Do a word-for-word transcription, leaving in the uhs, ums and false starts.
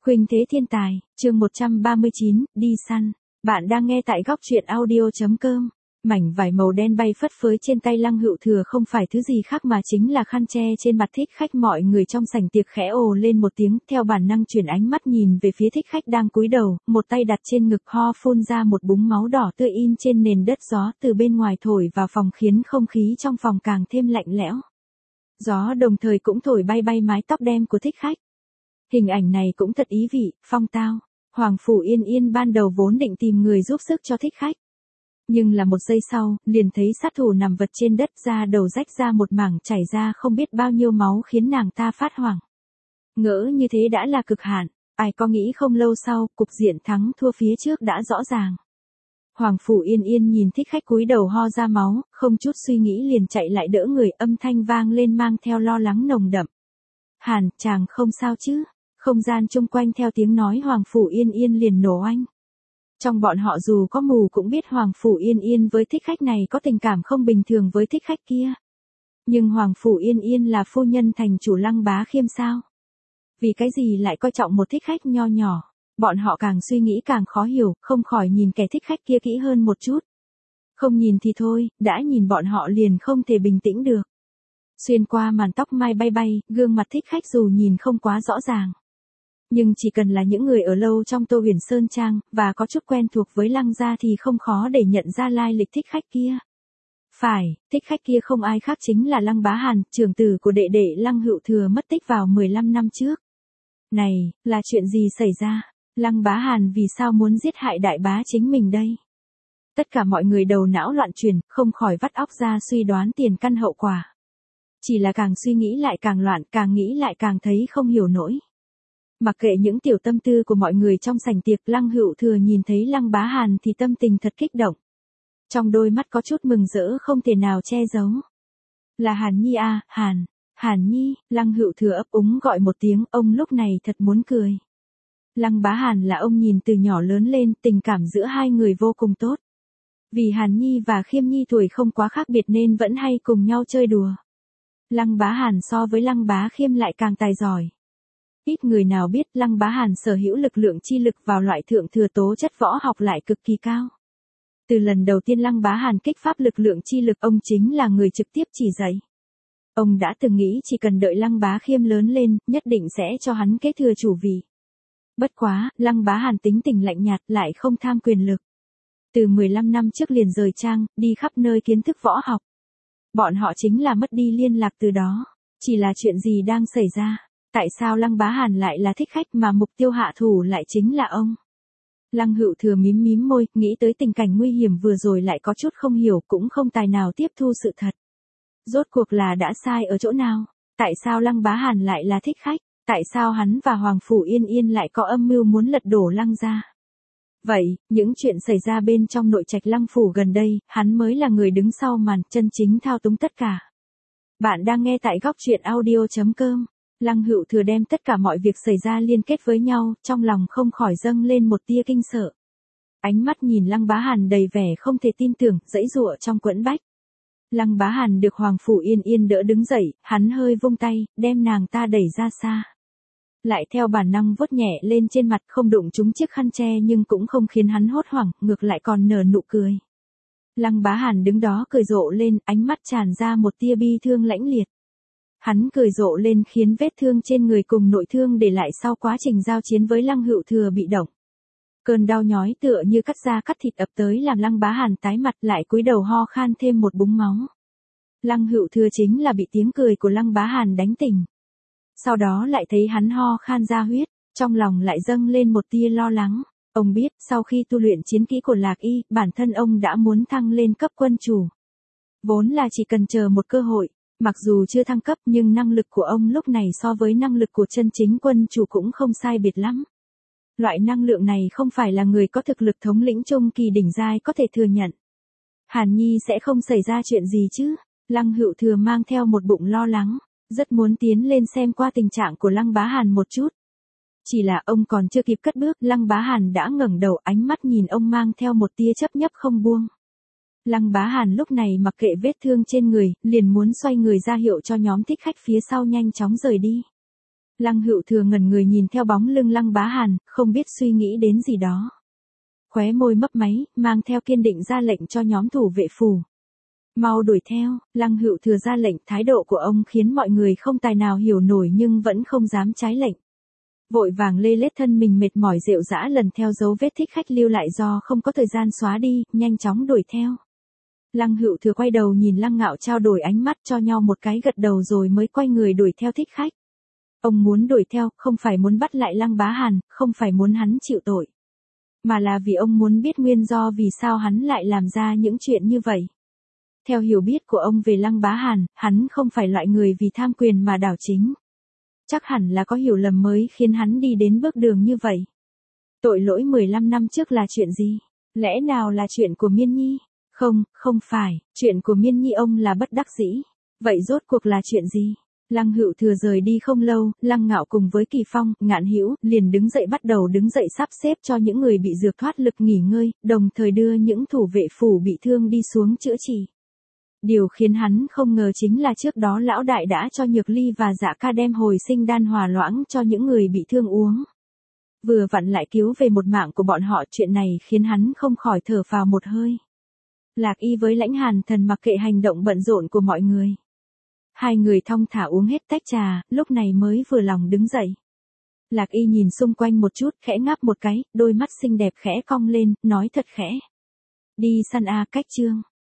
Khuynh Thế Thiên Tài, chương một trăm ba mươi chín, đi săn. Bạn đang nghe tại góc truyện audio chấm com. Mảnh vải màu đen bay phất phới trên tay Lăng Hữu Thừa không phải thứ gì khác mà chính là khăn che trên mặt thích khách. Mọi người trong sảnh tiệc khẽ ồ lên một tiếng, theo bản năng chuyển ánh mắt nhìn về phía thích khách đang cúi đầu, một tay đặt trên ngực, ho phun ra một búng máu đỏ tươi in trên nền đất. Gió từ bên ngoài thổi vào phòng khiến không khí trong phòng càng thêm lạnh lẽo. Gió đồng thời cũng thổi bay bay mái tóc đen của thích khách. Hình ảnh này cũng thật ý vị, phong tao. Hoàng Phủ Yên Yên ban đầu vốn định tìm người giúp sức cho thích khách. Nhưng là một giây sau, liền thấy sát thủ nằm vật trên đất, da đầu rách ra một mảng, chảy ra không biết bao nhiêu máu khiến nàng ta phát hoảng. Ngỡ như thế đã là cực hạn, ai có nghĩ không lâu sau, cục diện thắng thua phía trước đã rõ ràng. Hoàng Phủ Yên Yên nhìn thích khách cúi đầu ho ra máu, không chút suy nghĩ liền chạy lại đỡ người, âm thanh vang lên mang theo lo lắng nồng đậm. Hàn, chàng không sao chứ? Không gian chung quanh theo tiếng nói Hoàng Phủ Yên Yên liền nổ oanh. Trong bọn họ dù có mù cũng biết Hoàng Phủ Yên Yên với thích khách này có tình cảm không bình thường với thích khách kia. Nhưng Hoàng Phủ Yên Yên là phu nhân thành chủ Lăng Bá Khiêm sao? Vì cái gì lại coi trọng một thích khách nho nhỏ? Bọn họ càng suy nghĩ càng khó hiểu, không khỏi nhìn kẻ thích khách kia kỹ hơn một chút. Không nhìn thì thôi, đã nhìn bọn họ liền không thể bình tĩnh được. Xuyên qua màn tóc mai bay bay, gương mặt thích khách dù nhìn không quá rõ ràng. Nhưng chỉ cần là những người ở lâu trong Tô Huyền Sơn Trang, và có chút quen thuộc với Lăng gia thì không khó để nhận ra lai lịch thích khách kia. Phải, thích khách kia không ai khác chính là Lăng Bá Hàn, trưởng tử của đệ đệ Lăng Hữu Thừa mất tích vào mười lăm năm trước. Này, là chuyện gì xảy ra? Lăng Bá Hàn vì sao muốn giết hại đại bá chính mình đây? Tất cả mọi người đầu não loạn chuyển, không khỏi vắt óc ra suy đoán tiền căn hậu quả. Chỉ là càng suy nghĩ lại càng loạn, càng nghĩ lại càng thấy không hiểu nổi. Mặc kệ những tiểu tâm tư của mọi người trong sảnh tiệc, Lăng Hữu Thừa nhìn thấy Lăng Bá Hàn thì tâm tình thật kích động. Trong đôi mắt có chút mừng rỡ không thể nào che giấu. Là Hàn Nhi à, Hàn, Hàn Nhi, Lăng Hữu Thừa ấp úng gọi một tiếng, ông lúc này thật muốn cười. Lăng Bá Hàn là ông nhìn từ nhỏ lớn lên, tình cảm giữa hai người vô cùng tốt. Vì Hàn Nhi và Khiêm Nhi tuổi không quá khác biệt nên vẫn hay cùng nhau chơi đùa. Lăng Bá Hàn so với Lăng Bá Khiêm lại càng tài giỏi. Ít người nào biết Lăng Bá Hàn sở hữu lực lượng chi lực vào loại thượng thừa tố chất võ học lại cực kỳ cao. Từ lần đầu tiên Lăng Bá Hàn kích phát lực lượng chi lực, ông chính là người trực tiếp chỉ dạy. Ông đã từng nghĩ chỉ cần đợi Lăng Bá Khiêm lớn lên, nhất định sẽ cho hắn kế thừa chủ vị. Bất quá, Lăng Bá Hàn tính tình lạnh nhạt lại không tham quyền lực. Từ mười lăm năm trước liền rời trang, đi khắp nơi kiến thức võ học. Bọn họ chính là mất đi liên lạc từ đó. Chỉ là chuyện gì đang xảy ra? Tại sao Lăng Bá Hàn lại là thích khách mà mục tiêu hạ thủ lại chính là ông? Lăng Hữu Thừa mím mím môi, nghĩ tới tình cảnh nguy hiểm vừa rồi lại có chút không hiểu, cũng không tài nào tiếp thu sự thật. Rốt cuộc là đã sai ở chỗ nào? Tại sao Lăng Bá Hàn lại là thích khách? Tại sao hắn và Hoàng Phủ Yên Yên lại có âm mưu muốn lật đổ Lăng gia? Vậy, những chuyện xảy ra bên trong nội trạch Lăng phủ gần đây, hắn mới là người đứng sau màn, chân chính thao túng tất cả. Bạn đang nghe tại góc truyện audio chấm com. Lăng Hữu Thừa đem tất cả mọi việc xảy ra liên kết với nhau, trong lòng không khỏi dâng lên một tia kinh sợ. Ánh mắt nhìn Lăng Bá Hàn đầy vẻ không thể tin tưởng, giãy giụa trong quẫn bách. Lăng Bá Hàn được Hoàng Phủ Yên Yên đỡ đứng dậy, hắn hơi vung tay, đem nàng ta đẩy ra xa. Lại theo bản năng vuốt nhẹ lên trên mặt, không đụng trúng chiếc khăn che nhưng cũng không khiến hắn hốt hoảng, ngược lại còn nở nụ cười. Lăng Bá Hàn đứng đó cười rộ lên, ánh mắt tràn ra một tia bi thương lãnh liệt. Hắn cười rộ lên khiến vết thương trên người cùng nội thương để lại sau quá trình giao chiến với Lăng Hữu Thừa bị động. Cơn đau nhói tựa như cắt da cắt thịt ập tới làm Lăng Bá Hàn tái mặt, lại cúi đầu ho khan thêm một búng máu. Lăng Hữu Thừa chính là bị tiếng cười của Lăng Bá Hàn đánh tỉnh. Sau đó lại thấy hắn ho khan ra huyết, trong lòng lại dâng lên một tia lo lắng. Ông biết sau khi tu luyện chiến kỹ của Lạc Y, bản thân ông đã muốn thăng lên cấp quân chủ. Vốn là chỉ cần chờ một cơ hội. Mặc dù chưa thăng cấp nhưng năng lực của ông lúc này so với năng lực của chân chính quân chủ cũng không sai biệt lắm. Loại năng lượng này không phải là người có thực lực thống lĩnh trung kỳ đỉnh giai có thể thừa nhận. Hàn Nhi sẽ không xảy ra chuyện gì chứ? Lăng Hữu Thừa mang theo một bụng lo lắng, rất muốn tiến lên xem qua tình trạng của Lăng Bá Hàn một chút. Chỉ là ông còn chưa kịp cất bước, Lăng Bá Hàn đã ngẩng đầu, ánh mắt nhìn ông mang theo một tia chấp nhấp không buông. Lăng Bá Hàn lúc này mặc kệ vết thương trên người, liền muốn xoay người ra hiệu cho nhóm thích khách phía sau nhanh chóng rời đi. Lăng Hữu Thừa ngẩn người nhìn theo bóng lưng Lăng Bá Hàn, không biết suy nghĩ đến gì đó. Khóe môi mấp máy, mang theo kiên định ra lệnh cho nhóm thủ vệ phủ. Mau đuổi theo, Lăng Hữu Thừa ra lệnh, thái độ của ông khiến mọi người không tài nào hiểu nổi nhưng vẫn không dám trái lệnh. Vội vàng lê lết thân mình mệt mỏi rệu rã lần theo dấu vết thích khách lưu lại do không có thời gian xóa đi, nhanh chóng đuổi theo. Lăng Hữu Thừa quay đầu nhìn Lăng Ngạo trao đổi ánh mắt cho nhau một cái gật đầu rồi mới quay người đuổi theo thích khách. Ông muốn đuổi theo, không phải muốn bắt lại Lăng Bá Hàn, không phải muốn hắn chịu tội. Mà là vì ông muốn biết nguyên do vì sao hắn lại làm ra những chuyện như vậy. Theo hiểu biết của ông về Lăng Bá Hàn, hắn không phải loại người vì tham quyền mà đảo chính. Chắc hẳn là có hiểu lầm mới khiến hắn đi đến bước đường như vậy. Tội lỗi mười lăm năm trước là chuyện gì? Lẽ nào là chuyện của Miên Nhi? Không, không phải, chuyện của Miên Nhi ông là bất đắc dĩ. Vậy rốt cuộc là chuyện gì? Lăng Hữu Thừa rời đi không lâu, Lăng Ngạo cùng với Kỳ Phong, Ngạn Hữu liền đứng dậy bắt đầu đứng dậy sắp xếp cho những người bị dược thoát lực nghỉ ngơi, đồng thời đưa những thủ vệ phủ bị thương đi xuống chữa trị. Điều khiến hắn không ngờ chính là trước đó lão đại đã cho Nhược Ly và Dạ Ca đem hồi sinh đan hòa loãng cho những người bị thương uống. Vừa vặn lại cứu về một mạng của bọn họ, chuyện này khiến hắn không khỏi thở phào một hơi. Lạc Y với Lãnh Hàn Thần mặc kệ hành động bận rộn của mọi người. Hai người thong thả uống hết tách trà, lúc này mới vừa lòng đứng dậy. Lạc Y nhìn xung quanh một chút, khẽ ngáp một cái, đôi mắt xinh đẹp khẽ cong lên, nói thật khẽ. Đi săn a, cách chương.